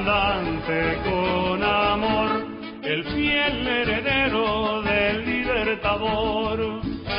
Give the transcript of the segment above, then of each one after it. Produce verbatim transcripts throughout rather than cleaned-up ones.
comandante con amor, el fiel heredero del Libertador.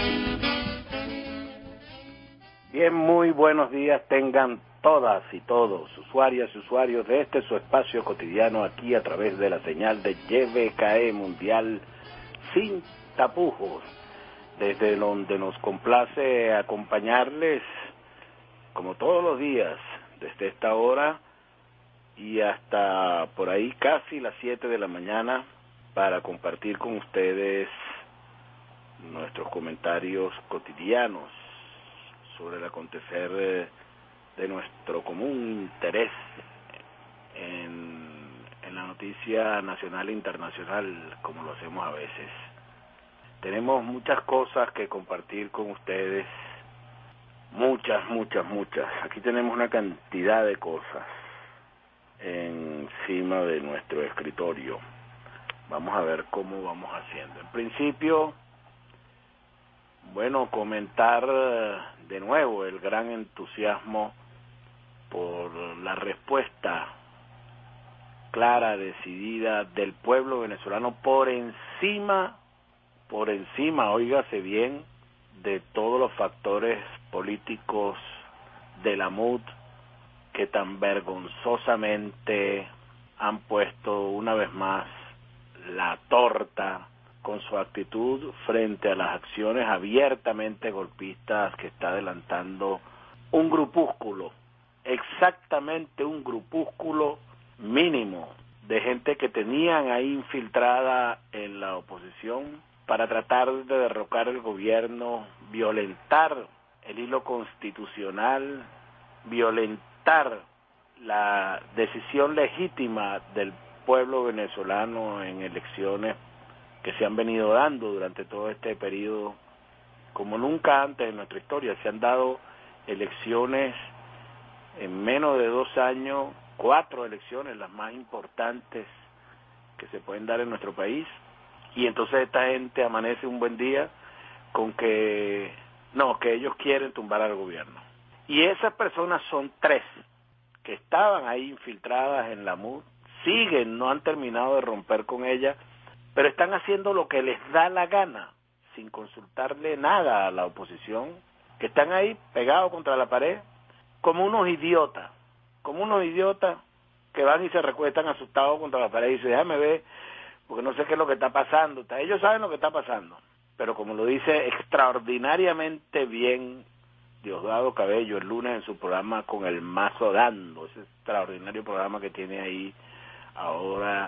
Bien, muy buenos días tengan todas y todos, usuarias y usuarios de este su espacio cotidiano aquí a través de la señal de Y B K E Mundial sin tapujos, desde donde nos complace acompañarles como todos los días, desde esta hora y hasta por ahí casi las siete de la mañana, para compartir con ustedes nuestros comentarios cotidianos sobre el acontecer de nuestro común interés en, en la noticia nacional e internacional, como lo hacemos a veces. Tenemos muchas cosas que compartir con ustedes, muchas, muchas, muchas. Aquí tenemos una cantidad de cosas encima de nuestro escritorio. Vamos a ver cómo vamos haciendo. En principio, bueno, comentar de nuevo el gran entusiasmo por la respuesta clara, decidida del pueblo venezolano por encima, por encima, óigase bien, de todos los factores políticos de la M U D que tan vergonzosamente han puesto una vez más la torta con su actitud frente a las acciones abiertamente golpistas que está adelantando un grupúsculo, exactamente un grupúsculo mínimo de gente que tenían ahí infiltrada en la oposición para tratar de derrocar el gobierno, violentar el hilo constitucional, violentar la decisión legítima del pueblo venezolano en elecciones que se han venido dando durante todo este periodo, como nunca antes en nuestra historia. Se han dado elecciones en menos de dos años, cuatro elecciones, las más importantes que se pueden dar en nuestro país, y entonces esta gente amanece un buen día con que, no, que ellos quieren tumbar al gobierno. Y esas personas son tres, que estaban ahí infiltradas en la M U D, siguen, no han terminado de romper con ella, pero están haciendo lo que les da la gana, sin consultarle nada a la oposición, que están ahí pegados contra la pared, como unos idiotas, como unos idiotas que van y se recuestan asustados contra la pared y dicen, déjame ver, porque no sé qué es lo que está pasando. Ellos saben lo que está pasando, pero como lo dice extraordinariamente bien Diosdado Cabello el lunes en su programa Con el Mazo Dando, ese extraordinario programa que tiene ahí ahora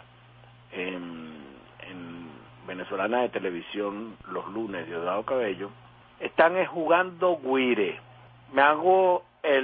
en, en Venezolana de Televisión los lunes, Diosdado Cabello, están jugando guire. Me hago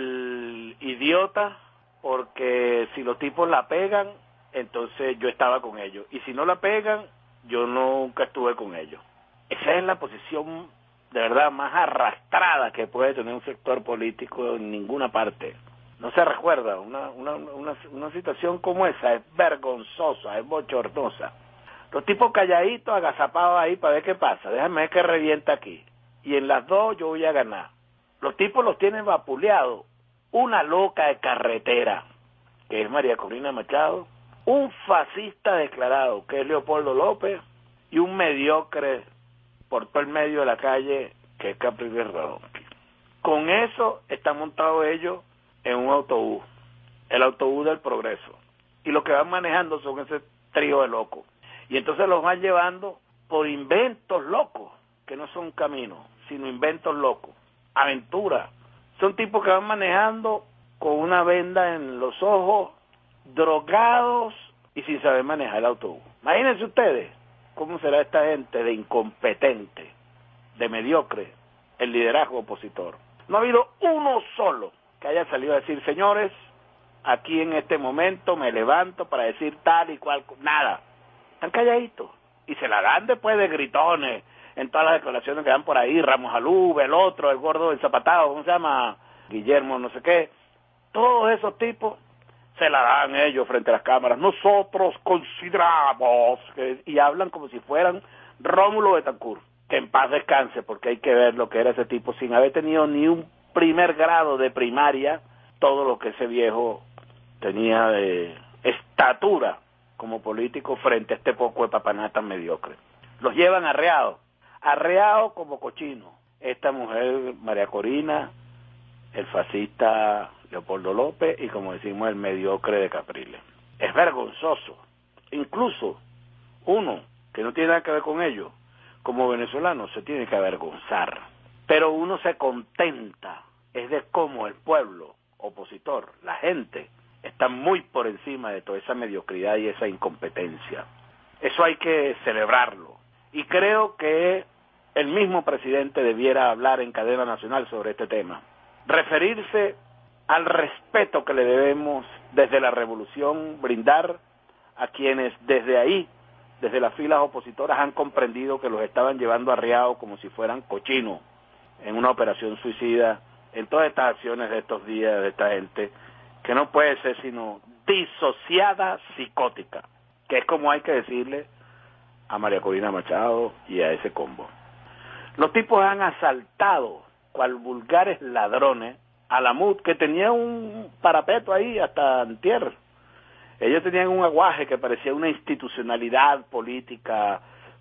el idiota porque si los tipos la pegan, entonces yo estaba con ellos, y si no la pegan, yo nunca estuve con ellos. Esa es la posición de verdad más arrastrada que puede tener un sector político en ninguna parte. No se recuerda una, una, una, una situación como esa, es vergonzosa, es bochornosa. Los tipos calladitos, agazapados ahí para ver qué pasa, déjame ver qué revienta aquí, y en las dos yo voy a ganar. Los tipos los tienen vapuleados, una loca de carretera, que es María Corina Machado, un fascista declarado, que es Leopoldo López, y un mediocre por todo el medio de la calle, que es Capriles Radonsky. Con eso están montados ellos en un autobús, el autobús del progreso, y lo que van manejando son ese trío de locos, y entonces los van llevando por inventos locos, que no son caminos, sino inventos locos, aventuras. Son tipos que van manejando con una venda en los ojos, drogados y sin saber manejar el autobús. Imagínense ustedes cómo será esta gente de incompetente, de mediocre, el liderazgo opositor. No ha habido uno solo que haya salido a decir, señores, aquí en este momento me levanto para decir tal y cual, nada. Están calladitos y se la dan después de gritones en todas las declaraciones que dan por ahí, Ramos Alú, el otro, el gordo del zapatado, ¿cómo se llama? Guillermo no sé qué. Todos esos tipos se la dan ellos frente a las cámaras. Nosotros consideramos que, y hablan como si fueran Rómulo Betancourt, que en paz descanse, porque hay que ver lo que era ese tipo sin haber tenido ni un primer grado de primaria, todo lo que ese viejo tenía de estatura como político frente a este poco de papaná tan mediocre. Los llevan arreados, arreados como cochinos. Esta mujer, María Corina, el fascista Leopoldo López y, como decimos, el mediocre de Capriles. Es vergonzoso. Incluso uno, que no tiene nada que ver con ello, como venezolano, se tiene que avergonzar. Pero uno se contenta, es de cómo el pueblo opositor, la gente, está muy por encima de toda esa mediocridad y esa incompetencia. Eso hay que celebrarlo. Y creo que el mismo presidente debiera hablar en cadena nacional sobre este tema. Referirse al respeto que le debemos desde la revolución brindar a quienes desde ahí, desde las filas opositoras, han comprendido que los estaban llevando arreados como si fueran cochinos en una operación suicida, en todas estas acciones de estos días de esta gente, que no puede ser sino disociada psicótica, que es como hay que decirle a María Corina Machado y a ese combo. Los tipos han asaltado, cual vulgares ladrones, a la M U D, que tenía un parapeto ahí hasta antier. Ellos tenían un aguaje que parecía una institucionalidad política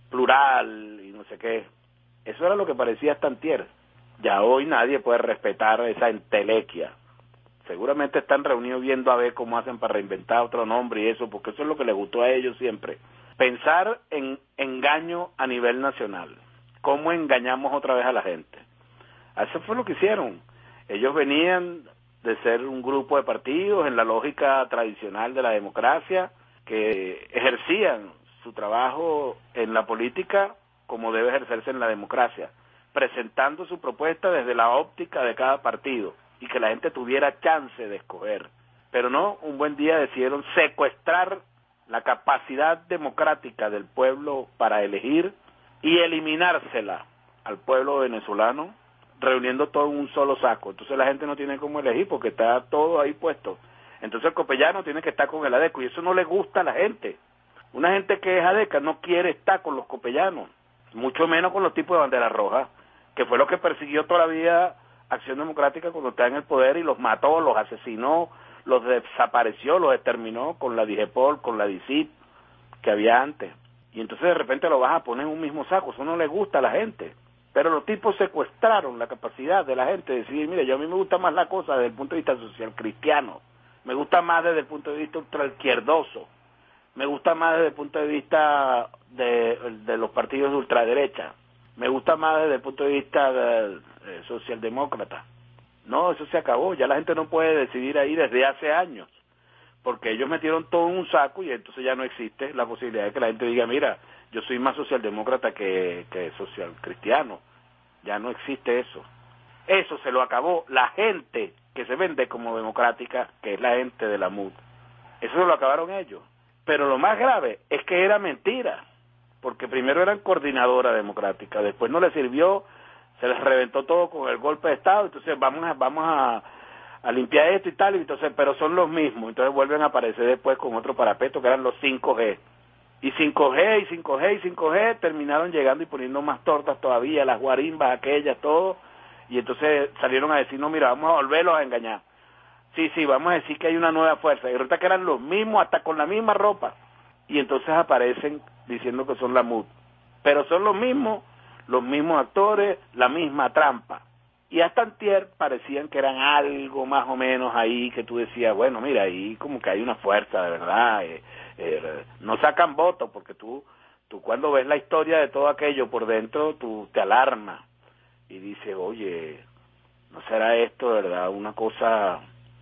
plural y no sé qué. Eso era lo que parecía hasta antier. Ya hoy nadie puede respetar esa entelequia. Seguramente están reunidos viendo a ver cómo hacen para reinventar otro nombre y eso, porque eso es lo que les gustó a ellos siempre. Pensar en engaño a nivel nacional. ¿Cómo engañamos otra vez a la gente? Eso fue lo que hicieron. Ellos venían de ser un grupo de partidos en la lógica tradicional de la democracia, que ejercían su trabajo en la política como debe ejercerse en la democracia, presentando su propuesta desde la óptica de cada partido y que la gente tuviera chance de escoger. Pero no, un buen día decidieron secuestrar la capacidad democrática del pueblo para elegir y eliminársela al pueblo venezolano, reuniendo todo en un solo saco. Entonces la gente no tiene cómo elegir porque está todo ahí puesto. Entonces el copellano tiene que estar con el ADECO y eso no le gusta a la gente. Una gente que es ADECA no quiere estar con los copellanos, mucho menos con los tipos de bandera roja, que fue lo que persiguió toda la vida Acción Democrática cuando está en el poder y los mató, los asesinó, los desapareció, los exterminó con la DIGEPOL, con la D I C I P que había antes. Y entonces de repente lo vas a poner en un mismo saco, eso no le gusta a la gente. Pero los tipos secuestraron la capacidad de la gente de decir, mire, yo a mí me gusta más la cosa desde el punto de vista social cristiano, me gusta más desde el punto de vista ultraizquierdoso, me gusta más desde el punto de vista de, de los partidos de ultraderecha, me gusta más desde el punto de vista de, de socialdemócrata. No, eso se acabó, ya la gente no puede decidir ahí desde hace años, porque ellos metieron todo en un saco y entonces ya no existe la posibilidad de que la gente diga, mira, yo soy más socialdemócrata que, que social cristiano. Ya no existe eso. Eso se lo acabó la gente que se vende como democrática, que es la gente de la M U D. Eso se lo acabaron ellos. Pero lo más grave es que era mentira, porque primero eran coordinadora democrática, después no les sirvió, se les reventó todo con el golpe de Estado, entonces vamos a, vamos a, a limpiar esto y tal, y entonces, pero son los mismos, entonces vuelven a aparecer después con otro parapeto que eran los cinco G. Y cinco G, y cinco G, y cinco G, terminaron llegando y poniendo más tortas todavía, las guarimbas aquellas, todo, y entonces salieron a decir, no, mira, vamos a volverlos a engañar. Sí, sí, vamos a decir que hay una nueva fuerza, y resulta que eran los mismos, hasta con la misma ropa, y entonces aparecen diciendo que son la M U D. Pero son los mismos, los mismos actores, la misma trampa. Y hasta antier parecían que eran algo más o menos ahí, que tú decías, bueno, mira, ahí como que hay una fuerza, de verdad, eh, eh, no sacan votos, porque tú, tú cuando ves la historia de todo aquello por dentro, tú te alarmas y dices, oye, ¿no será esto, de verdad, una cosa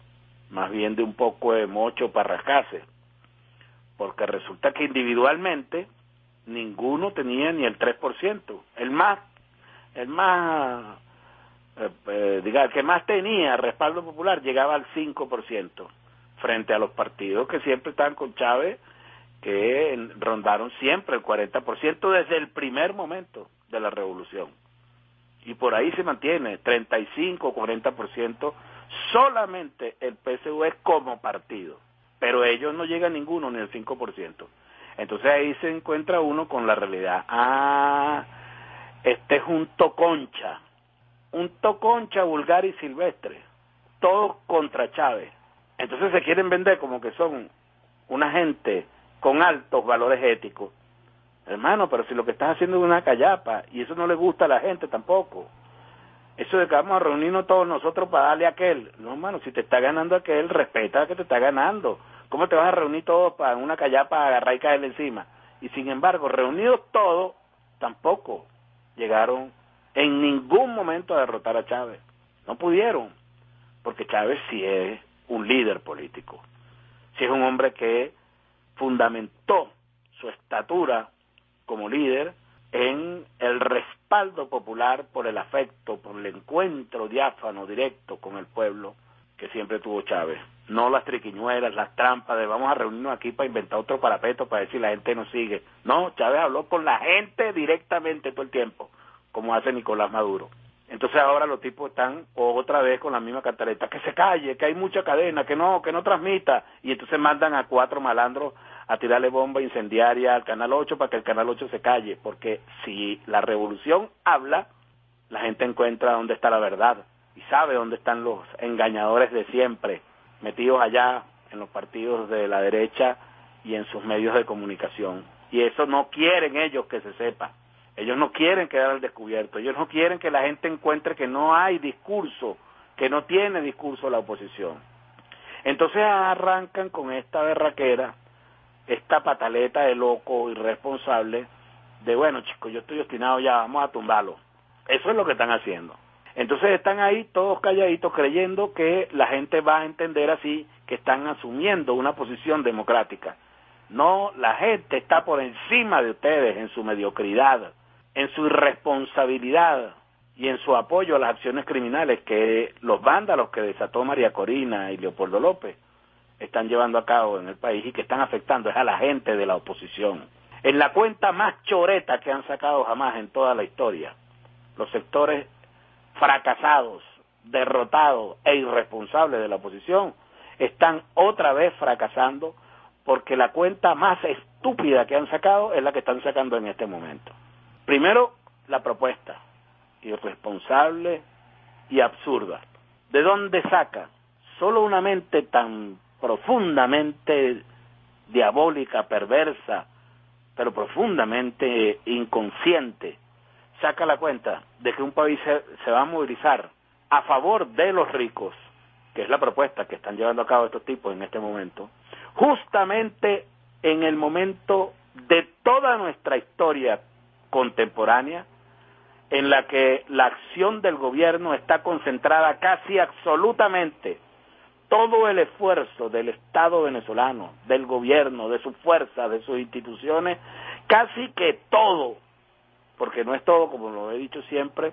más bien de un poco de mocho para rascarse? Porque resulta que individualmente ninguno tenía ni el tres por ciento. El más, el más, eh, eh, diga, el que más tenía respaldo popular llegaba al cinco por ciento, frente a los partidos que siempre estaban con Chávez, que en, rondaron siempre el cuarenta por ciento desde el primer momento de la revolución. Y por ahí se mantiene, treinta y cinco, cuarenta por ciento, solamente el P S U V como partido. Pero ellos no llegan ninguno, ni el cinco por ciento. Entonces ahí se encuentra uno con la realidad. Ah, este es un toconcha, un toconcha vulgar y silvestre, todos contra Chávez. Entonces se quieren vender como que son una gente con altos valores éticos. Hermano, pero si lo que estás haciendo es una callapa, y eso no le gusta a la gente tampoco. Eso de que vamos a reunirnos todos nosotros para darle a aquel. No, hermano, si te está ganando aquel, respeta que te está ganando. ¿Cómo te vas a reunir todos para una callapa, agarrar y caerle encima? Y sin embargo, reunidos todos, tampoco llegaron en ningún momento a derrotar a Chávez. No pudieron, porque Chávez sí es un líder político. Sí es un hombre que fundamentó su estatura como líder en el respaldo popular por el afecto, por el encuentro diáfano, directo con el pueblo que siempre tuvo Chávez. No las triquiñuelas, las trampas de vamos a reunirnos aquí para inventar otro parapeto para ver si la gente nos sigue. No, Chávez habló con la gente directamente todo el tiempo, como hace Nicolás Maduro. Entonces ahora los tipos están otra vez con la misma cantaleta, que se calle, que hay mucha cadena, que no, que no transmita, y entonces mandan a cuatro malandros a tirarle bomba incendiaria al Canal ocho para que el Canal ocho se calle, porque si la revolución habla, la gente encuentra dónde está la verdad, y sabe dónde están los engañadores de siempre, metidos allá en los partidos de la derecha y en sus medios de comunicación, y eso no quieren ellos que se sepa. Ellos no quieren quedar al descubierto, ellos no quieren que la gente encuentre que no hay discurso, que no tiene discurso la oposición. Entonces arrancan con esta berraquera, esta pataleta de loco irresponsable, de bueno chicos, yo estoy obstinado ya, vamos a tumbarlo. Eso es lo que están haciendo. Entonces están ahí todos calladitos creyendo que la gente va a entender así, que están asumiendo una posición democrática. No, la gente está por encima de ustedes en su mediocridad, en su irresponsabilidad y en su apoyo a las acciones criminales que los vándalos que desató María Corina y Leopoldo López están llevando a cabo en el país y que están afectando es a la gente de la oposición. En la cuenta más choreta que han sacado jamás en toda la historia, los sectores fracasados, derrotados e irresponsables de la oposición están otra vez fracasando porque la cuenta más estúpida que han sacado es la que están sacando en este momento. Primero, la propuesta, irresponsable y absurda. ¿De dónde saca? Solo una mente tan profundamente diabólica, perversa, pero profundamente inconsciente, saca la cuenta de que un país se, se va a movilizar a favor de los ricos, que es la propuesta que están llevando a cabo estos tipos en este momento, justamente en el momento de toda nuestra historia contemporánea, en la que la acción del gobierno está concentrada casi absolutamente, todo el esfuerzo del Estado venezolano, del gobierno, de sus fuerzas, de sus instituciones, casi que todo, porque no es todo, como lo he dicho siempre,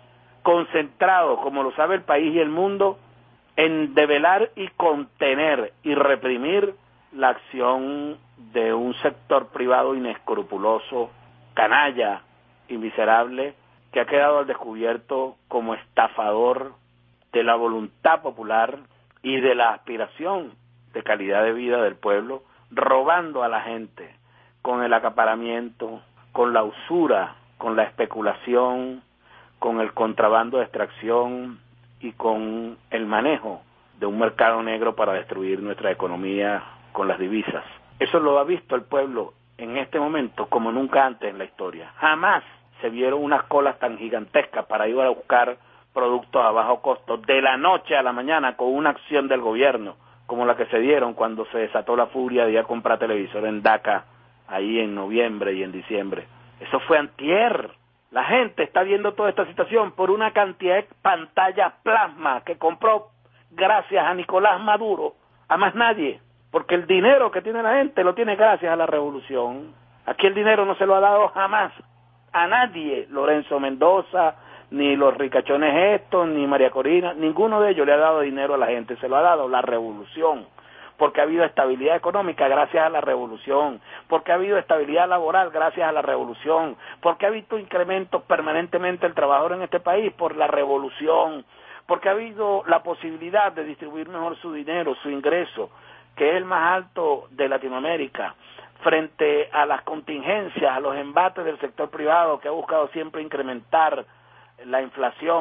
concentrado, como lo sabe el país y el mundo, en develar y contener y reprimir la acción de un sector privado inescrupuloso, canalla y miserable, que ha quedado al descubierto como estafador de la voluntad popular y de la aspiración de calidad de vida del pueblo, robando a la gente con el acaparamiento, con la usura, con la especulación, con el contrabando de extracción y con el manejo de un mercado negro para destruir nuestra economía con las divisas. Eso lo ha visto el pueblo en este momento como nunca antes en la historia. Jamás se vieron unas colas tan gigantescas para ir a buscar productos a bajo costo de la noche a la mañana con una acción del gobierno como la que se dieron cuando se desató la furia de ir a comprar televisor en Daca ahí en noviembre y en diciembre. Eso fue antier. La gente está viendo toda esta situación por una cantidad de pantallas plasma que compró gracias a Nicolás Maduro, a más nadie, porque el dinero que tiene la gente lo tiene gracias a la revolución. Aquí el dinero no se lo ha dado jamás a nadie, Lorenzo Mendoza, ni los ricachones estos, ni María Corina, ninguno de ellos le ha dado dinero a la gente, se lo ha dado la revolución, porque ha habido estabilidad económica gracias a la revolución, porque ha habido estabilidad laboral gracias a la revolución, porque ha habido incrementos permanentemente el trabajador en este país por la revolución, porque ha habido la posibilidad de distribuir mejor su dinero, su ingreso, que es el más alto de Latinoamérica, frente a las contingencias, a los embates del sector privado que ha buscado siempre incrementar la inflación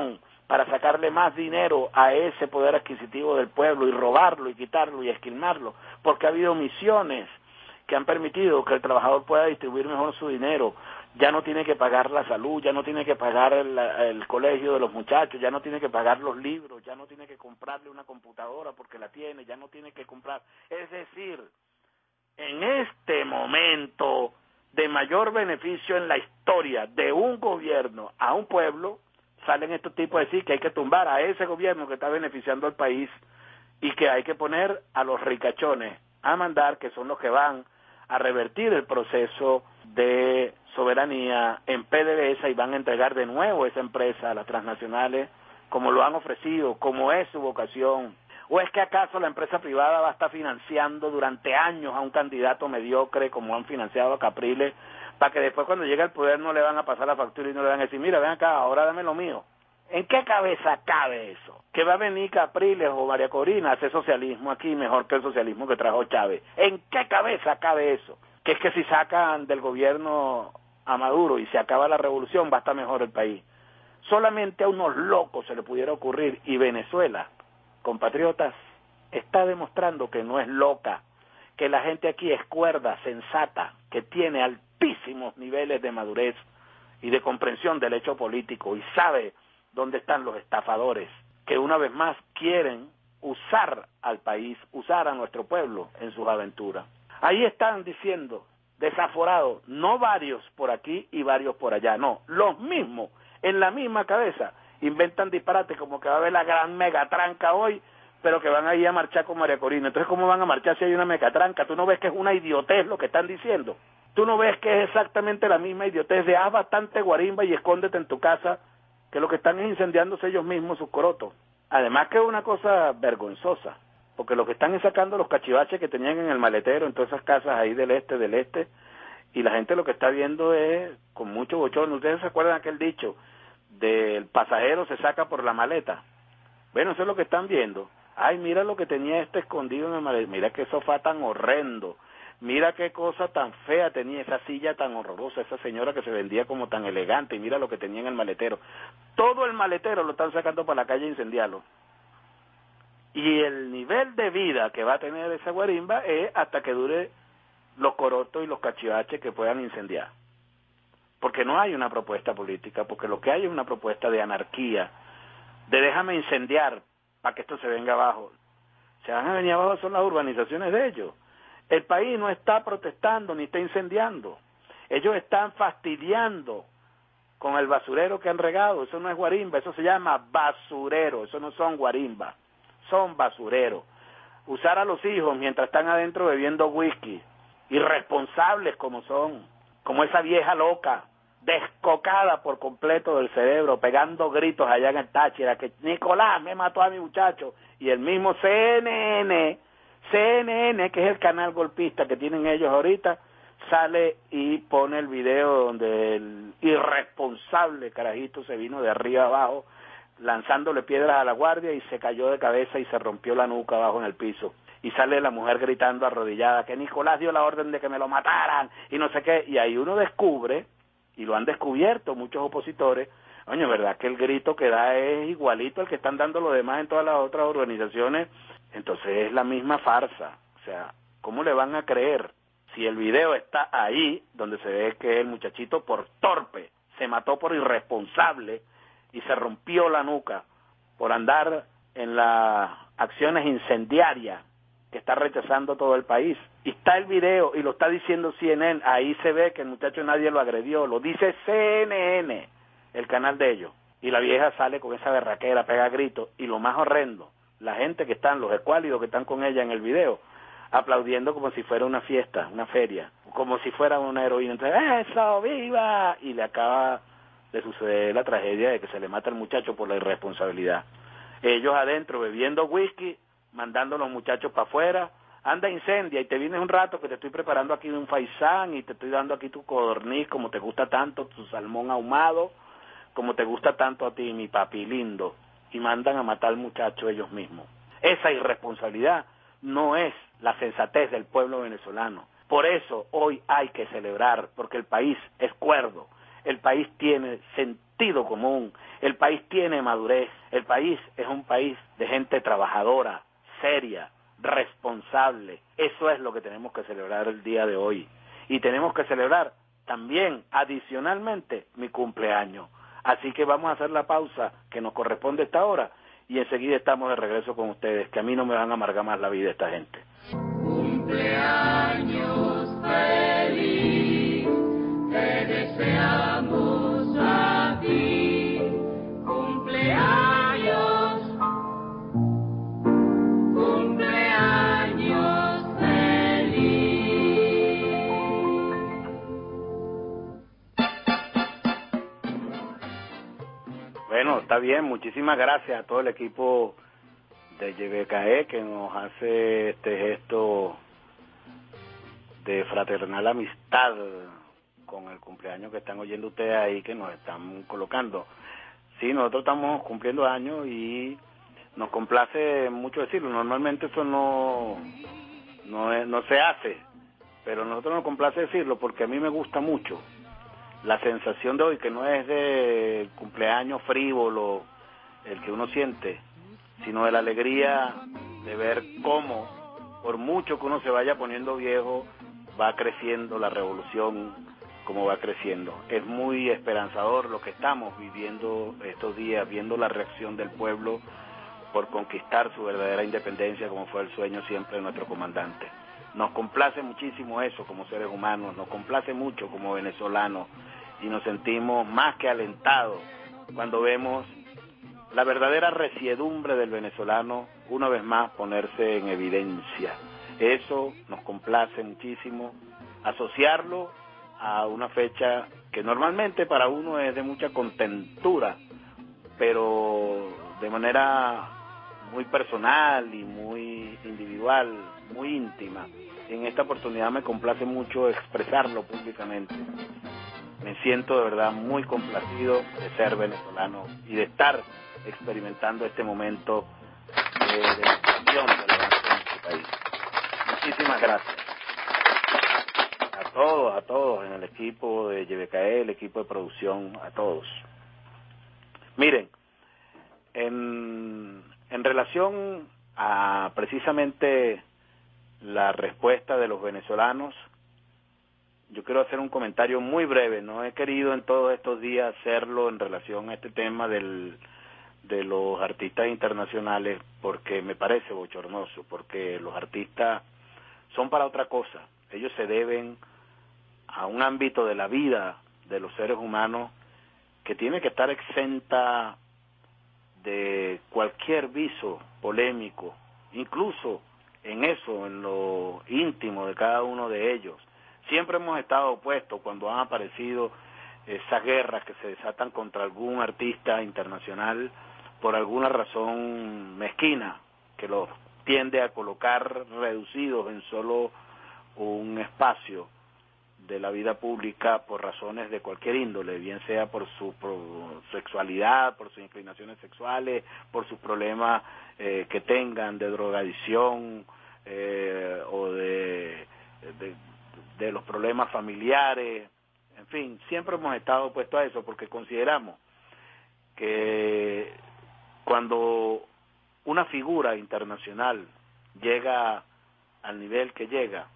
para sacarle más dinero a ese poder adquisitivo del pueblo y robarlo y quitarlo y esquilmarlo, porque ha habido omisiones que han permitido que el trabajador pueda distribuir mejor su dinero. Ya no tiene que pagar la salud, ya no tiene que pagar el, el colegio de los muchachos, ya no tiene que pagar los libros, ya no tiene que comprarle una computadora porque la tiene, ya no tiene que comprar. Es decir, en este momento de mayor beneficio en la historia de un gobierno a un pueblo, salen estos tipos a decir que hay que tumbar a ese gobierno que está beneficiando al país y que hay que poner a los ricachones a mandar, que son los que van a revertir el proceso de soberanía en P D V S A y van a entregar de nuevo esa empresa a las transnacionales como lo han ofrecido, como es su vocación. ¿O es que acaso la empresa privada va a estar financiando durante años a un candidato mediocre como han financiado a Capriles, para que después cuando llegue al poder no le van a pasar la factura y no le van a decir, mira, ven acá, ahora dame lo mío? ¿En qué cabeza cabe eso? Que va a venir Capriles o María Corina a hacer socialismo aquí mejor que el socialismo que trajo Chávez. ¿En qué cabeza cabe eso? Que es que si sacan del gobierno a Maduro y se acaba la revolución va a estar mejor el país. Solamente a unos locos se le pudiera ocurrir, y Venezuela, compatriotas, está demostrando que no es loca, que la gente aquí es cuerda, sensata, que tiene altísimos niveles de madurez y de comprensión del hecho político y sabe dónde están los estafadores que una vez más quieren usar al país, usar a nuestro pueblo en sus aventuras. Ahí están diciendo, desaforados, no varios por aquí y varios por allá, no, los mismos, en la misma cabeza, inventan disparates como que va a haber la gran megatranca hoy, pero que van a ir a marchar con María Corina. Entonces, ¿cómo van a marchar si hay una megatranca? ¿Tú no ves que es una idiotez lo que están diciendo? ¿Tú no ves que es exactamente la misma idiotez de haz bastante guarimba y escóndete en tu casa, que lo que están es incendiándose ellos mismos sus corotos? Además que es una cosa vergonzosa, porque lo que están es sacando los cachivaches que tenían en el maletero, en todas esas casas ahí del este, del este, y la gente lo que está viendo es con mucho bochorno. ¿Ustedes se acuerdan aquel dicho del pasajero se saca por la maleta? Bueno, eso es lo que están viendo. Ay, mira lo que tenía este escondido en el maletero, mira qué sofá tan horrendo, mira qué cosa tan fea tenía esa silla tan horrorosa, esa señora que se vendía como tan elegante, y mira lo que tenía en el maletero. Todo el maletero lo están sacando para la calle a incendiarlo. Y el nivel de vida que va a tener esa guarimba es hasta que dure los corotos y los cachivaches que puedan incendiar. Porque no hay una propuesta política, porque lo que hay es una propuesta de anarquía, de déjame incendiar para que esto se venga abajo. Se van a venir abajo son las urbanizaciones de ellos. El país no está protestando ni está incendiando. Ellos están fastidiando con el basurero que han regado. Eso no es guarimba, eso se llama basurero, eso no son guarimbas, son basureros. Usar a los hijos mientras están adentro bebiendo whisky, irresponsables como son, como esa vieja loca, descocada por completo del cerebro, pegando gritos allá en el Táchira, que Nicolás me mató a mi muchacho, y el mismo C N N, C N N, que es el canal golpista que tienen ellos ahorita, sale y pone el video donde el irresponsable carajito se vino de arriba abajo, lanzándole piedras a la guardia y se cayó de cabeza y se rompió la nuca abajo en el piso. Y sale la mujer gritando arrodillada que Nicolás dio la orden de que me lo mataran y no sé qué, y ahí uno descubre, y lo han descubierto muchos opositores, oye, ¿verdad que el grito que da es igualito al que están dando los demás en todas las otras organizaciones? Entonces es la misma farsa. O sea, ¿cómo le van a creer si el video está ahí, donde se ve que el muchachito por torpe se mató por irresponsable y se rompió la nuca por andar en las acciones incendiarias que está rechazando todo el país? Y está el video y lo está diciendo C N N, ahí se ve que el muchacho nadie lo agredió, lo dice C N N, el canal de ellos, y la vieja sale con esa berraquera, pega gritos, y lo más horrendo, la gente que están, los escuálidos que están con ella en el video, aplaudiendo como si fuera una fiesta, una feria, como si fuera una heroína. Entonces, ¡eso, viva! Y le acaba de suceder la tragedia de que se le mata al muchacho por la irresponsabilidad. Ellos adentro bebiendo whisky, mandando a los muchachos para afuera, anda incendia y te vienes un rato que te estoy preparando aquí un faisán y te estoy dando aquí tu codorniz como te gusta tanto, tu salmón ahumado, como te gusta tanto a ti, mi papi lindo, y mandan a matar al muchacho ellos mismos. Esa irresponsabilidad no es la sensatez del pueblo venezolano. Por eso hoy hay que celebrar, porque el país es cuerdo, el país tiene sentido común. El país tiene madurez, el país es un país de gente trabajadora, seria, responsable. Eso es lo que tenemos que celebrar el día de hoy. Y tenemos que celebrar también, adicionalmente, mi cumpleaños. Así que vamos a hacer la pausa que nos corresponde a esta hora y enseguida estamos de regreso con ustedes, que a mí no me van a amargar más la vida esta gente. Cumpleaños feliz, te deseamos a ti. Cumpleaños, cumpleaños feliz. Bueno, está bien, muchísimas gracias a todo el equipo de Y B K E que nos hace este gesto de fraternal amistad con el cumpleaños que están oyendo ustedes ahí, que nos están colocando. Sí, nosotros estamos cumpliendo años y nos complace mucho decirlo. Normalmente eso no no, es, no se hace, pero a nosotros nos complace decirlo porque a mí me gusta mucho la sensación de hoy, que no es de cumpleaños frívolo el que uno siente, sino de la alegría de ver cómo, por mucho que uno se vaya poniendo viejo, va creciendo la revolución, como va creciendo. Es muy esperanzador lo que estamos viviendo estos días, viendo la reacción del pueblo por conquistar su verdadera independencia, como fue el sueño siempre de nuestro comandante. Nos complace muchísimo eso como seres humanos, nos complace mucho como venezolanos, y nos sentimos más que alentados cuando vemos la verdadera resiedumbre del venezolano una vez más ponerse en evidencia. Eso nos complace muchísimo, asociarlo a una fecha que normalmente para uno es de mucha contentura, pero de manera muy personal y muy individual, muy íntima. En esta oportunidad me complace mucho expresarlo públicamente. Me siento de verdad muy complacido de ser venezolano y de estar experimentando este momento de demostración de la de nuestro país. Muchísimas gracias a todos, a todos en el equipo de Y B K E, el equipo de producción, a todos. Miren, en, en relación a precisamente la respuesta de los venezolanos, yo quiero hacer un comentario muy breve. No he querido en todos estos días hacerlo en relación a este tema del de los artistas internacionales, porque me parece bochornoso, porque los artistas son para otra cosa. Ellos se deben a un ámbito de la vida de los seres humanos que tiene que estar exenta de cualquier viso polémico, incluso en eso, en lo íntimo de cada uno de ellos. Siempre hemos estado opuestos cuando han aparecido esas guerras que se desatan contra algún artista internacional por alguna razón mezquina, que los tiende a colocar reducidos en solo un espacio de la vida pública por razones de cualquier índole, bien sea por su por sexualidad, por sus inclinaciones sexuales, por sus problemas eh, que tengan de drogadicción eh, o de, de, de los problemas familiares. En fin, siempre hemos estado opuestos a eso porque consideramos que cuando una figura internacional llega al nivel que llega,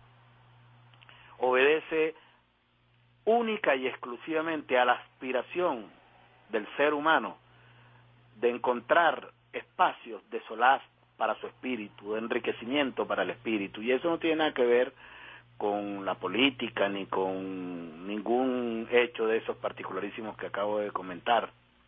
obedece única y exclusivamente a la aspiración del ser humano de encontrar espacios de solaz para su espíritu, de enriquecimiento para el espíritu, y eso no tiene nada que ver con la política ni con ningún hecho de esos particularísimos que acabo de comentar.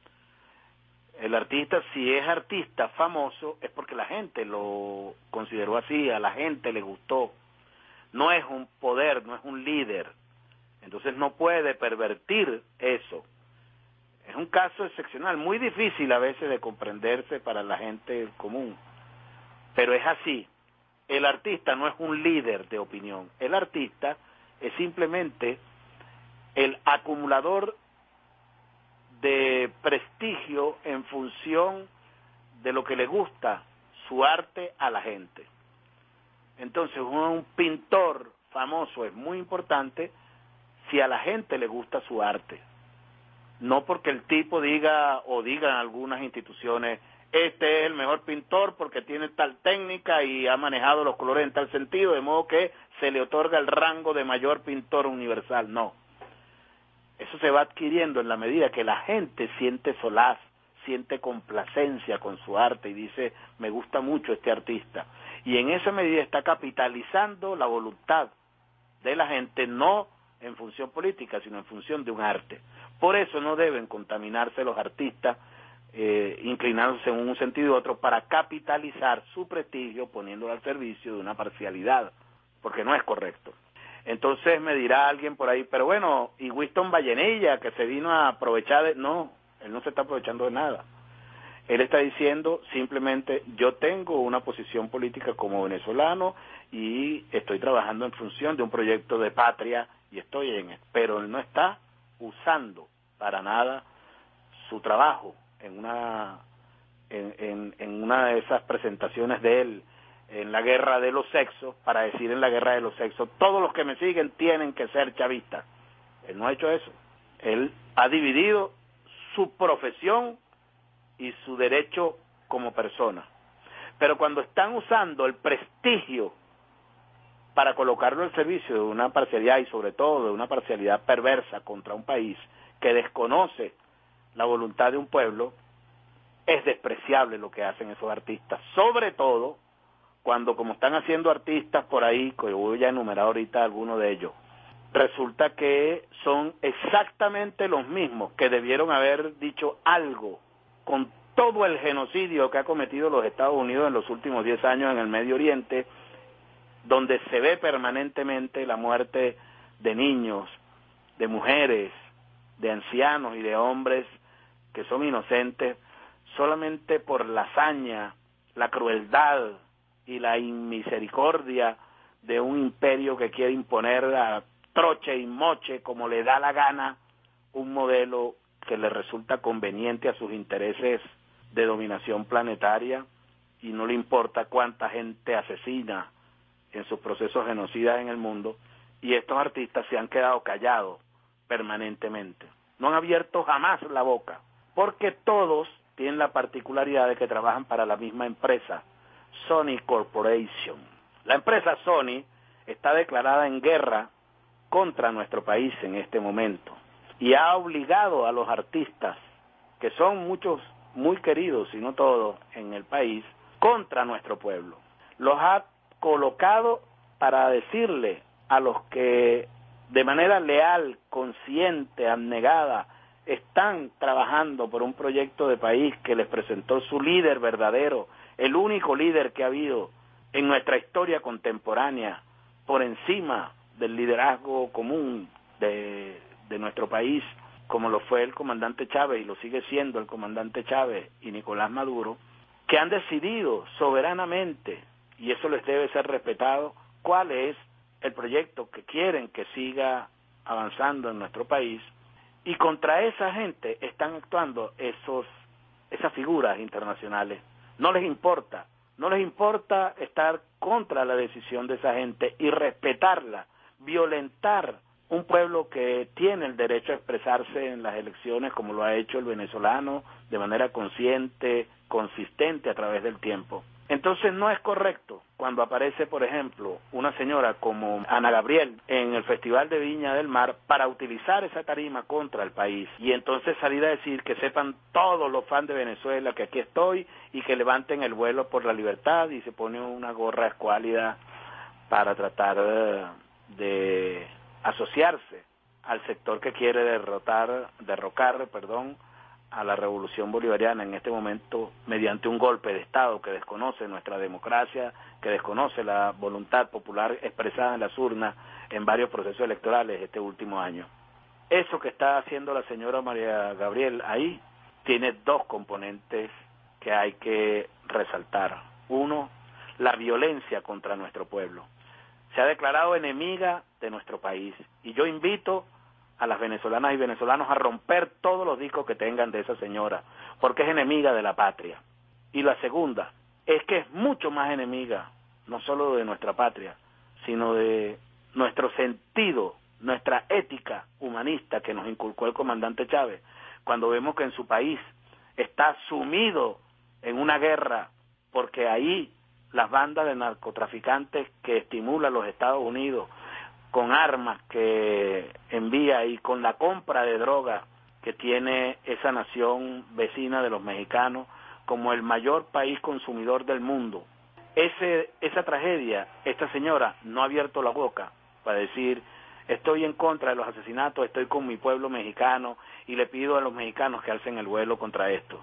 El artista, si es artista famoso, es porque la gente lo consideró así, a la gente le gustó. No es un poder, no es un líder. Entonces no puede pervertir eso. Es un caso excepcional, muy difícil a veces de comprenderse para la gente común. Pero es así. El artista no es un líder de opinión. El artista es simplemente el acumulador de prestigio en función de lo que le gusta su arte a la gente. Entonces, un pintor famoso es muy importante si a la gente le gusta su arte. no porque el tipo diga o digan algunas instituciones, este es el mejor pintor porque tiene tal técnica y ha manejado los colores en tal sentido, de modo que se le otorga el rango de mayor pintor universal. No. Eso se va adquiriendo en la medida que la gente siente solaz, siente complacencia con su arte y dice, me gusta mucho este artista. Y en esa medida está capitalizando la voluntad de la gente, no en función política, sino en función de un arte. Por eso no deben contaminarse los artistas, eh, inclinándose en un sentido u otro para capitalizar su prestigio poniéndolo al servicio de una parcialidad, porque no es correcto. Entonces me dirá alguien por ahí, pero bueno, y Winston Vallenilla, que se vino a aprovechar de... No, él no se está aprovechando de nada. Él está diciendo simplemente, yo tengo una posición política como venezolano y estoy trabajando en función de un proyecto de patria y estoy en él. Pero él no está usando para nada su trabajo en una, en, en, en una de esas presentaciones de él en la guerra de los sexos, para decir en la guerra de los sexos, todos los que me siguen tienen que ser chavistas. Él no ha hecho eso. Él ha dividido su profesión y su derecho como persona. Pero cuando están usando el prestigio para colocarlo al servicio de una parcialidad y sobre todo de una parcialidad perversa contra un país que desconoce la voluntad de un pueblo, es despreciable lo que hacen esos artistas, sobre todo cuando, como están haciendo artistas por ahí, que voy a enumerar ahorita algunos de ellos, resulta que son exactamente los mismos que debieron haber dicho algo con todo el genocidio que ha cometido los Estados Unidos en los últimos diez años en el Medio Oriente, donde se ve permanentemente la muerte de niños, de mujeres, de ancianos y de hombres que son inocentes solamente por la hazaña, la crueldad y la inmisericordia de un imperio que quiere imponer a troche y moche como le da la gana un modelo que le resulta conveniente a sus intereses de dominación planetaria y no le importa cuánta gente asesina en sus procesos genocidas en el mundo, y estos artistas se han quedado callados permanentemente. No han abierto jamás la boca, porque todos tienen la particularidad de que trabajan para la misma empresa, Sony Corporation. La empresa Sony está declarada en guerra contra nuestro país en este momento y ha obligado a los artistas, que son muchos muy queridos, y no todos, en el país, contra nuestro pueblo. Los ha colocado para decirle a los que de manera leal, consciente, abnegada, están trabajando por un proyecto de país que les presentó su líder verdadero, el único líder que ha habido en nuestra historia contemporánea, por encima del liderazgo común de, de nuestro país, como lo fue el comandante Chávez y lo sigue siendo el comandante Chávez y Nicolás Maduro, que han decidido soberanamente, y eso les debe ser respetado, cuál es el proyecto que quieren que siga avanzando en nuestro país, y contra esa gente están actuando esos, esas figuras internacionales. No les importa, no les importa estar contra la decisión de esa gente y respetarla, violentar un pueblo que tiene el derecho a expresarse en las elecciones como lo ha hecho el venezolano de manera consciente, consistente a través del tiempo. Entonces no es correcto cuando aparece, por ejemplo, una señora como Ana Gabriel en el Festival de Viña del Mar para utilizar esa tarima contra el país y entonces salir a decir que sepan todos los fans de Venezuela que aquí estoy y que levanten el vuelo por la libertad, y se pone una gorra escuálida para tratar de asociarse al sector que quiere derrotar, derrocar, perdón, a la revolución bolivariana en este momento mediante un golpe de Estado que desconoce nuestra democracia, que desconoce la voluntad popular expresada en las urnas en varios procesos electorales este último año. Eso que está haciendo la señora María Gabriel ahí tiene dos componentes que hay que resaltar. Uno, la violencia contra nuestro pueblo. Se ha declarado enemiga de nuestro país y yo invito a las venezolanas y venezolanos a romper todos los discos que tengan de esa señora, porque es enemiga de la patria. Y la segunda es que es mucho más enemiga, no solo de nuestra patria, sino de nuestro sentido nuestra ética humanista que nos inculcó el comandante Chávez, cuando vemos que en su país está sumido en una guerra, porque ahí las bandas de narcotraficantes que estimulan los Estados Unidos, con armas que envía y con la compra de droga que tiene esa nación vecina de los mexicanos como el mayor país consumidor del mundo. Ese, esa tragedia, esta señora no ha abierto la boca para decir, estoy en contra de los asesinatos, estoy con mi pueblo mexicano y le pido a los mexicanos que alcen el vuelo contra esto.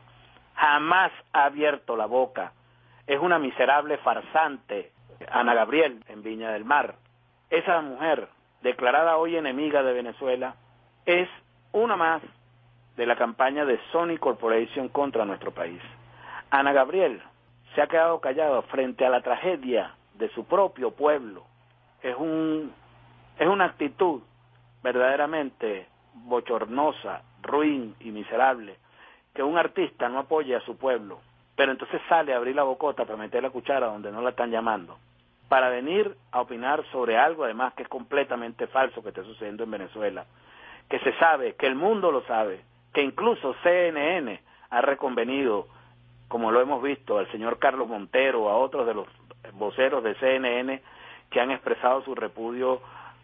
Jamás ha abierto la boca. Es una miserable farsante, Ana Gabriel, en Viña del Mar. Esa mujer, declarada hoy enemiga de Venezuela, es una más de la campaña de Sony Corporation contra nuestro país. Ana Gabriel se ha quedado callada frente a la tragedia de su propio pueblo. Es un es una actitud verdaderamente bochornosa, ruin y miserable, que un artista no apoye a su pueblo, pero entonces sale a abrir la bocota para meter la cuchara donde no la están llamando, para venir a opinar sobre algo además que es completamente falso que está sucediendo en Venezuela, que se sabe, que el mundo lo sabe, que incluso C N N ha reconvenido, como lo hemos visto, al señor Carlos Montero, a otros de los voceros de C N N que han expresado su repudio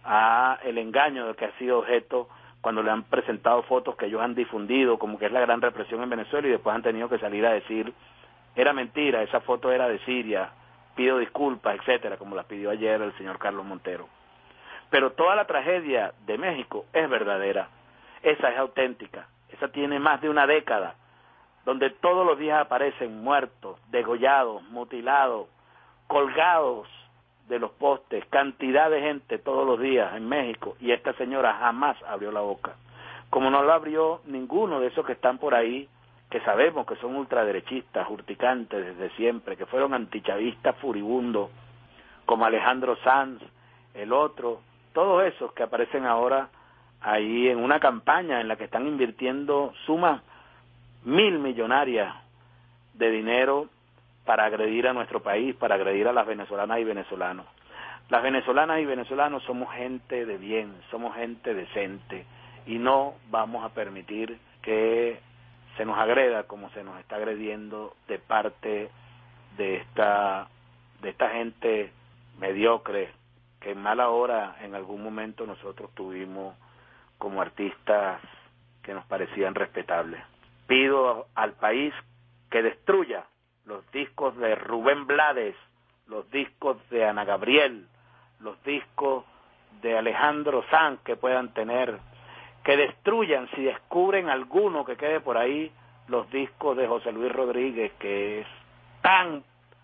a el engaño de que ha sido objeto cuando le han presentado fotos que ellos han difundido como que es la gran represión en Venezuela y después han tenido que salir a decir, era mentira, esa foto era de Siria, pido disculpas, etcétera, como las pidió ayer el señor Carlos Montero. Pero toda la tragedia de México es verdadera, esa es auténtica, esa tiene más de una década, donde todos los días aparecen muertos, degollados, mutilados, colgados de los postes, cantidad de gente todos los días en México, y esta señora jamás abrió la boca, como no la abrió ninguno de esos que están por ahí, que sabemos que son ultraderechistas, urticantes desde siempre, que fueron antichavistas furibundos, como Alejandro Sanz, el otro, todos esos que aparecen ahora ahí en una campaña en la que están invirtiendo sumas mil millonarias de dinero para agredir a nuestro país, para agredir a las venezolanas y venezolanos. Las venezolanas y venezolanos somos gente de bien, somos gente decente y no vamos a permitir que se nos agreda como se nos está agrediendo de parte de esta de esta gente mediocre que en mala hora en algún momento nosotros tuvimos como artistas que nos parecían respetables. Pido al país que destruya los discos de Rubén Blades, los discos de Ana Gabriel, los discos de Alejandro Sanz que puedan tener, que destruyan, si descubren alguno que quede por ahí, los discos de José Luis Rodríguez, que es tan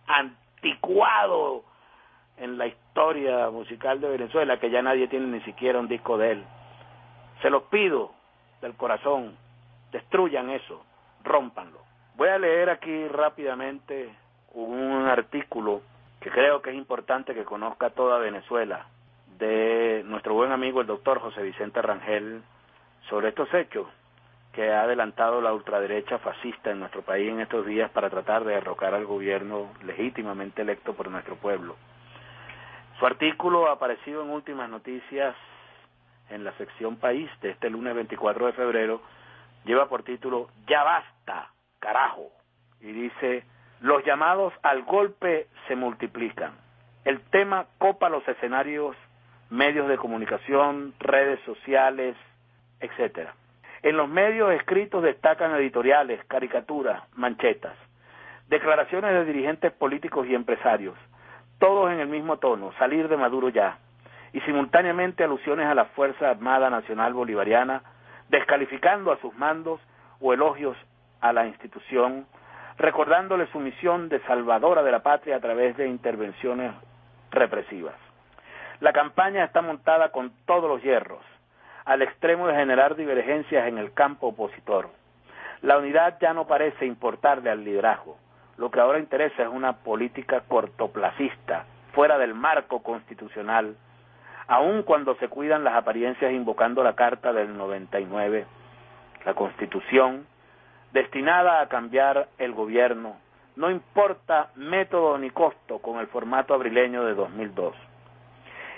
anticuado en la historia musical de Venezuela que ya nadie tiene ni siquiera un disco de él. Se los pido del corazón, destruyan eso, rómpanlo. Voy a leer aquí rápidamente un artículo que creo que es importante que conozca toda Venezuela, de nuestro buen amigo el doctor José Vicente Rangel, sobre estos hechos que ha adelantado la ultraderecha fascista en nuestro país en estos días para tratar de derrocar al gobierno legítimamente electo por nuestro pueblo. Su artículo ha aparecido en Últimas Noticias en la sección País de este lunes veinticuatro de febrero, lleva por título Ya basta, carajo, y dice: los llamados al golpe se multiplican. El tema copa los escenarios, medios de comunicación, redes sociales, etcétera. En los medios escritos destacan editoriales, caricaturas, manchetas, declaraciones de dirigentes políticos y empresarios, todos en el mismo tono, salir de Maduro ya, y simultáneamente alusiones a la Fuerza Armada Nacional Bolivariana, descalificando a sus mandos o elogios a la institución, recordándole su misión de salvadora de la patria a través de intervenciones represivas. La campaña está montada con todos los hierros, al extremo de generar divergencias en el campo opositor. La unidad ya no parece importarle al liderazgo. Lo que ahora interesa es una política cortoplacista, fuera del marco constitucional, aun cuando se cuidan las apariencias invocando la Carta del noventa y nueve, la Constitución, destinada a cambiar el gobierno, no importa método ni costo con el formato abrileño de dos mil dos.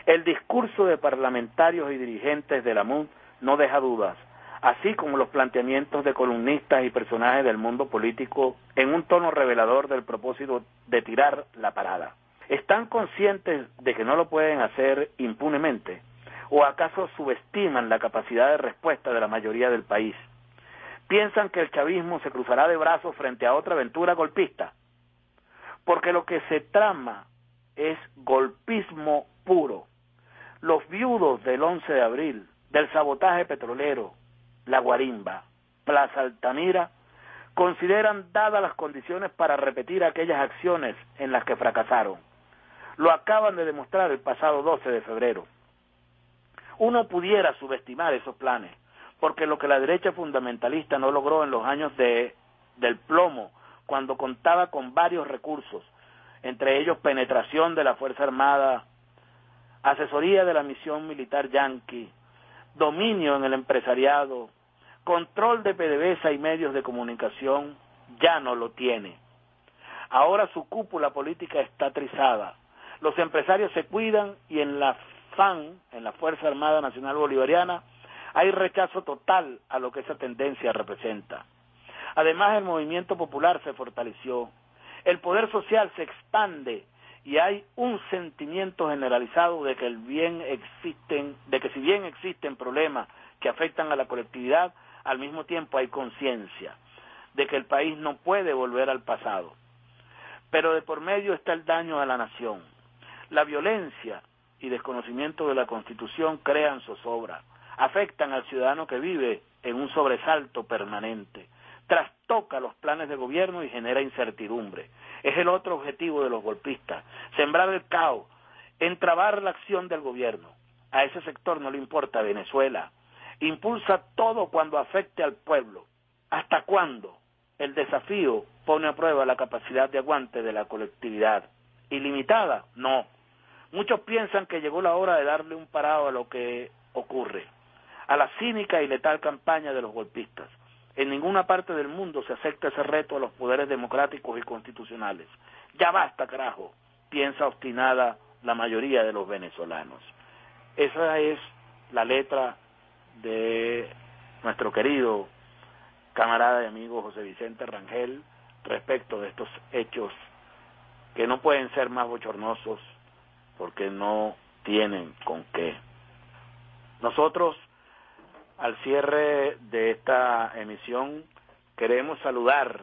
El discurso de parlamentarios y dirigentes de la M U D no deja dudas, así como los planteamientos de columnistas y personajes del mundo político en un tono revelador del propósito de tirar la parada. ¿Están conscientes de que no lo pueden hacer impunemente? ¿O acaso subestiman la capacidad de respuesta de la mayoría del país? ¿Piensan que el chavismo se cruzará de brazos frente a otra aventura golpista? Porque lo que se trama es golpismo puro. Los viudos del once de abril, del sabotaje petrolero, la Guarimba, Plaza Altamira, consideran dadas las condiciones para repetir aquellas acciones en las que fracasaron. Lo acaban de demostrar el pasado doce de febrero. Uno pudiera subestimar esos planes, porque lo que la derecha fundamentalista no logró en los años de, del plomo, cuando contaba con varios recursos, entre ellos penetración de la Fuerza Armada, asesoría de la misión militar yanqui, dominio en el empresariado, control de PDVSA y medios de comunicación, ya no lo tiene. Ahora su cúpula política está trizada. Los empresarios se cuidan y en la F A N, en la Fuerza Armada Nacional Bolivariana, hay rechazo total a lo que esa tendencia representa. Además, el movimiento popular se fortaleció, el poder social se expande y hay un sentimiento generalizado de que el bien existen, de que si bien existen problemas que afectan a la colectividad, al mismo tiempo hay conciencia de que el país no puede volver al pasado. Pero de por medio está el daño a la nación. La violencia y desconocimiento de la Constitución crean zozobra, afectan al ciudadano que vive en un sobresalto permanente, trastoca los planes de gobierno y genera incertidumbre. Es el otro objetivo de los golpistas, sembrar el caos, entrabar la acción del gobierno. A ese sector no le importa Venezuela, impulsa todo cuando afecte al pueblo. ¿Hasta cuándo? El desafío pone a prueba la capacidad de aguante de la colectividad. ¿Ilimitada? No. Muchos piensan que llegó la hora de darle un parado a lo que ocurre, a la cínica y letal campaña de los golpistas. En ninguna parte del mundo se acepta ese reto a los poderes democráticos y constitucionales. Ya basta, carajo, piensa obstinada la mayoría de los venezolanos. Esa es la letra de nuestro querido camarada y amigo José Vicente Rangel respecto de estos hechos que no pueden ser más bochornosos porque no tienen con qué. Nosotros, al cierre de esta emisión, queremos saludar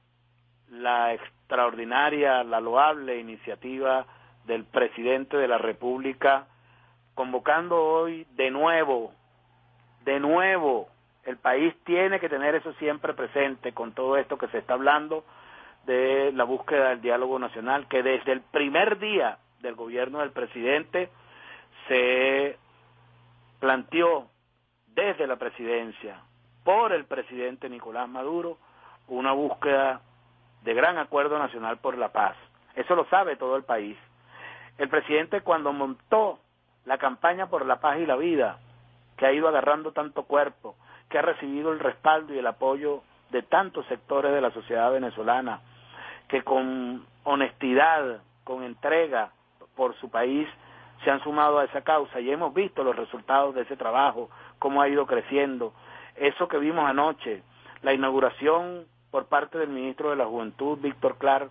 la extraordinaria, la loable iniciativa del presidente de la República, convocando hoy de nuevo, de nuevo, el país tiene que tener eso siempre presente con todo esto que se está hablando de la búsqueda del diálogo nacional, que desde el primer día del gobierno del presidente se planteó desde la presidencia, por el presidente Nicolás Maduro, una búsqueda de gran acuerdo nacional por la paz. Eso lo sabe todo el país. El presidente, cuando montó la campaña por la paz y la vida, que ha ido agarrando tanto cuerpo, que ha recibido el respaldo y el apoyo de tantos sectores de la sociedad venezolana, que con honestidad, con entrega por su país, se han sumado a esa causa y hemos visto los resultados de ese trabajo, cómo ha ido creciendo. Eso que vimos anoche, la inauguración por parte del ministro de la Juventud, Víctor Clark,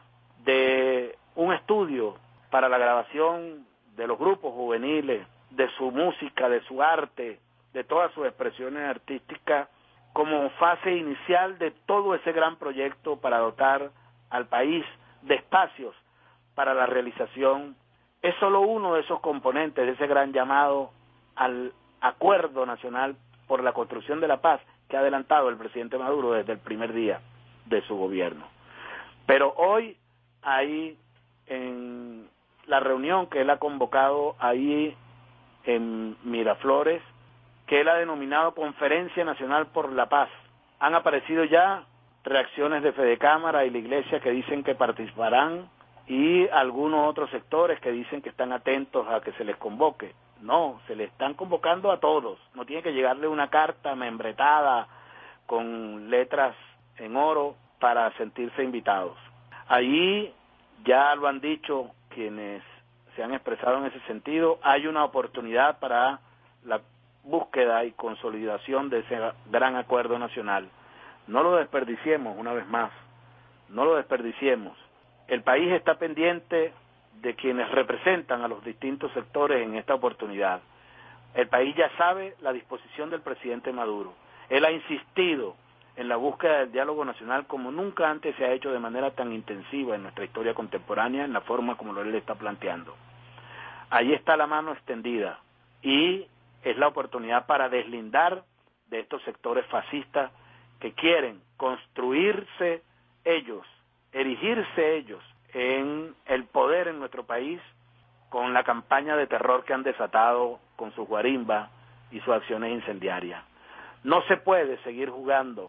de un estudio para la grabación de los grupos juveniles, de su música, de su arte, de todas sus expresiones artísticas, como fase inicial de todo ese gran proyecto para dotar al país de espacios para la realización. Es solo uno de esos componentes de ese gran llamado al acuerdo nacional por la construcción de la paz que ha adelantado el presidente Maduro desde el primer día de su gobierno. Pero hoy, ahí en la reunión que él ha convocado ahí en Miraflores, que él ha denominado Conferencia Nacional por la Paz, han aparecido ya reacciones de Fedecámara y la Iglesia que dicen que participarán, y algunos otros sectores que dicen que están atentos a que se les convoque. No, se les están convocando a todos. No tiene que llegarle una carta membretada con letras en oro para sentirse invitados. Allí ya lo han dicho quienes se han expresado en ese sentido. Hay una oportunidad para la búsqueda y consolidación de ese gran acuerdo nacional. No lo desperdiciemos una vez más, no lo desperdiciemos. El país está pendiente de quienes representan a los distintos sectores en esta oportunidad. El país ya sabe la disposición del presidente Maduro. Él ha insistido en la búsqueda del diálogo nacional como nunca antes se ha hecho de manera tan intensiva en nuestra historia contemporánea, en la forma como él le está planteando. Ahí está la mano extendida y es la oportunidad para deslindar de estos sectores fascistas que quieren construirse ellos, erigirse ellos en el poder en nuestro país con la campaña de terror que han desatado con sus guarimbas y sus acciones incendiarias. No se puede seguir jugando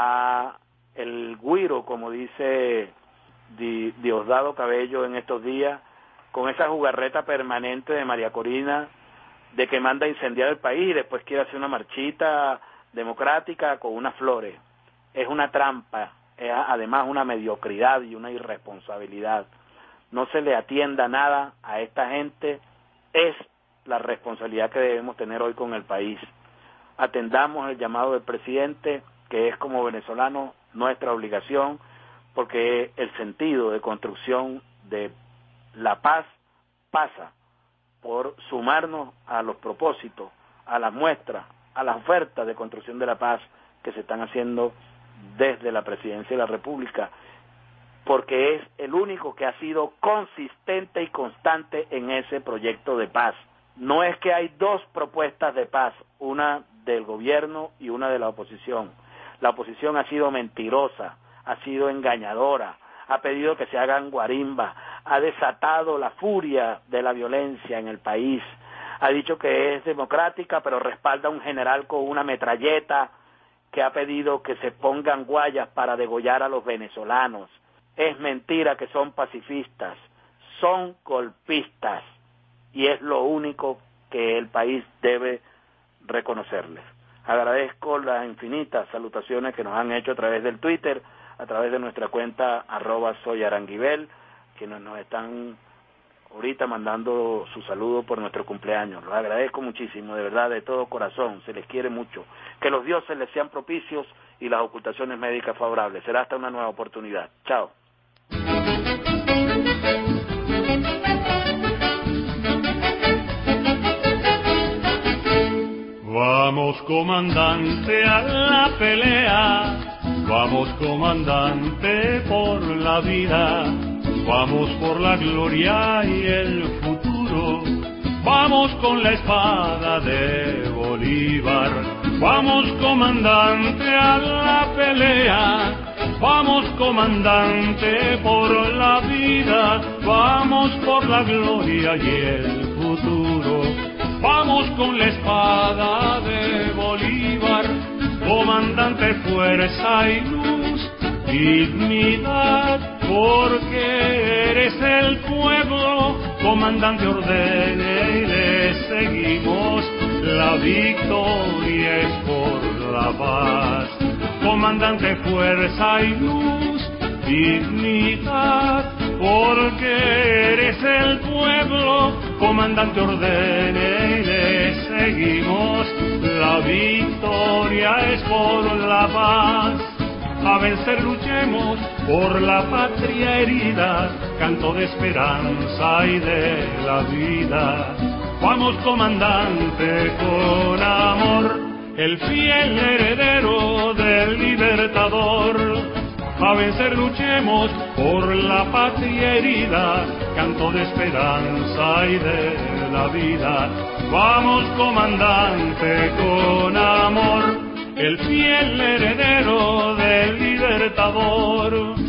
a el güiro, como dice Di, Diosdado Cabello en estos días, con esa jugarreta permanente de María Corina, de que manda a incendiar el país y después quiere hacer una marchita democrática con unas flores. Es una trampa, es además una mediocridad y una irresponsabilidad. No se le atienda nada a esta gente, es la responsabilidad que debemos tener hoy con el país. Atendamos el llamado del presidente, que es como venezolanos nuestra obligación, porque el sentido de construcción de la paz pasa por sumarnos a los propósitos, a las muestras, a las ofertas de construcción de la paz que se están haciendo desde la Presidencia de la República, porque es el único que ha sido consistente y constante en ese proyecto de paz. No es que hay dos propuestas de paz, una del gobierno y una de la oposición. La oposición ha sido mentirosa, ha sido engañadora, ha pedido que se hagan guarimbas, ha desatado la furia de la violencia en el país, ha dicho que es democrática, pero respalda a un general con una metralleta que ha pedido que se pongan guayas para degollar a los venezolanos. Es mentira que son pacifistas, son golpistas, y es lo único que el país debe reconocerles. Agradezco las infinitas salutaciones que nos han hecho a través del Twitter, a través de nuestra cuenta arroba soy Aranguibel, quienes nos están ahorita mandando su saludo por nuestro cumpleaños. Los agradezco muchísimo, de verdad, de todo corazón, se les quiere mucho. Que los dioses les sean propicios y las ocultaciones médicas favorables. Será hasta una nueva oportunidad. Chao. Vamos, comandante, a la pelea. Vamos, comandante, por la vida. Vamos por la gloria y el futuro. Vamos con la espada de Bolívar. Vamos, comandante, a la pelea. Vamos, comandante, por la vida. Vamos por la gloria y el futuro. Vamos con la espada de Bolívar. Comandante, fuerza y luz, dignidad, porque eres el pueblo. Comandante, ordene y le seguimos. La victoria es por la paz. Comandante, fuerza y luz, dignidad, porque eres el pueblo. Comandante, ordene y le seguimos. La victoria es por la paz. A vencer luchemos por la patria herida, canto de esperanza y de la vida. Vamos, comandante, con amor, el fiel heredero del libertador. A vencer luchemos por la patria herida, canto de esperanza y de la vida. Vamos, comandante, con amor, el fiel heredero del libertador.